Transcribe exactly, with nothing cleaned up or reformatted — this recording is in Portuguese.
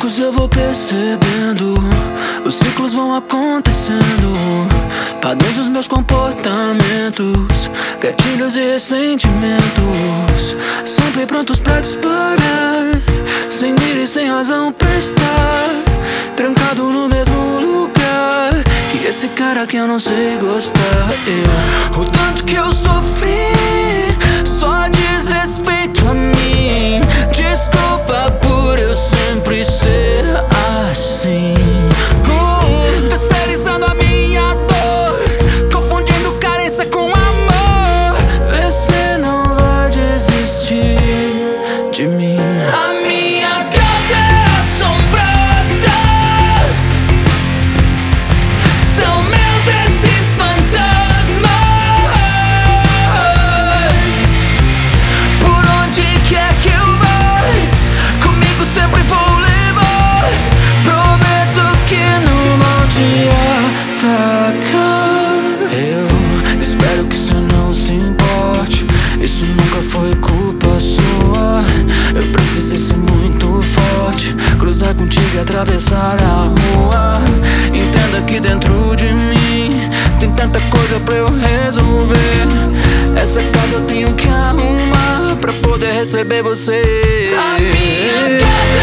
poucos eu vou percebendo, os ciclos vão acontecendo, padrões dos meus comportamentos, gatilhos e ressentimentos, sempre prontos pra disparar, sem mira e sem razão pra estar trancado no mesmo lugar que esse cara que eu não sei gostar. Eu, o tanto que eu sofri só diz respeito a mim. Desculpa por eu sempre ser assim, uh, terceirizando a minha dor, confundindo carência com amor. Você não vai desistir de mim. A minha casa é assombrada, são meus esses fantasmas. Por onde quer que eu vá, comigo sempre vou levar. Prometo que não vou te atacar. Eu espero que você não se importe, isso nunca foi culpa sua. Eu precisei ser muito forte, cruzar contigo e atravessar a rua. Entenda que dentro de mim tem tanta coisa pra eu resolver. Essa casa eu tenho que arrumar pra poder receber você. A minha casa